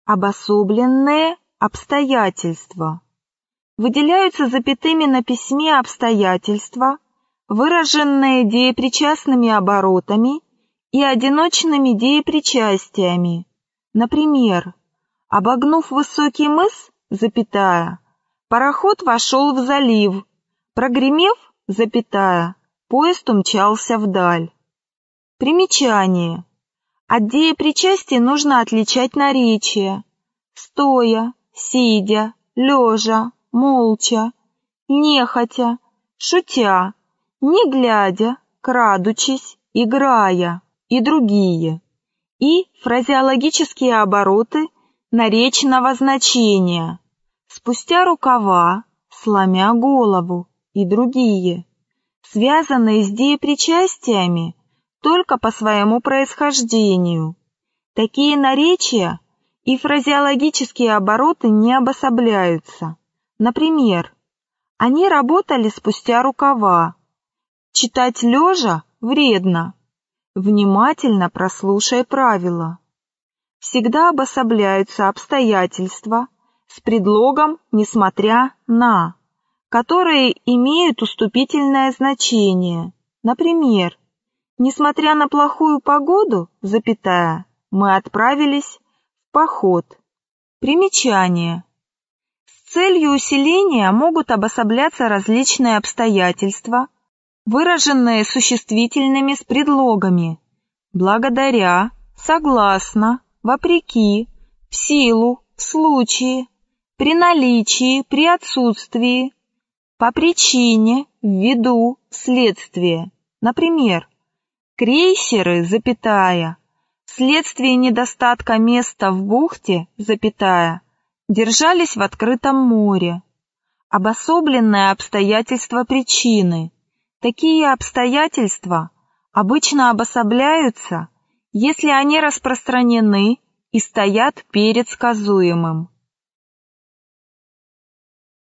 Обособленные обстоятельства. Выделяются запятыми на письме обстоятельства, выраженные деепричастными оборотами и одиночными деепричастиями. Например, обогнув высокий мыс, запятая, пароход вошел в залив, прогремев, запятая, поезд умчался вдаль. Примечание. От деепричастий нужно отличать наречия: стоя, сидя, лежа, молча, нехотя, шутя, не глядя, крадучись, играя и другие, и фразеологические обороты наречного значения: спустя рукава, сломя голову и другие, связанные с деепричастиями только по своему происхождению. Такие наречия и фразеологические обороты не обособляются. Например, они работали спустя рукава. Читать лежа вредно. Внимательно прослушай правила. Всегда обособляются обстоятельства с предлогом «несмотря на», которые имеют уступительное значение. Например, несмотря на плохую погоду, запятая, мы отправились в поход. Примечание. С целью усиления могут обособляться различные обстоятельства, выраженные существительными с предлогами: благодаря, согласно, вопреки, в силу, в случае, при наличии, при отсутствии, по причине, ввиду, вследствие. Например, крейсеры, запятая, вследствие недостатка места в бухте, запятая, держались в открытом море. Обособленное обстоятельство причины. Такие обстоятельства обычно обособляются, если они распространены и стоят перед сказуемым.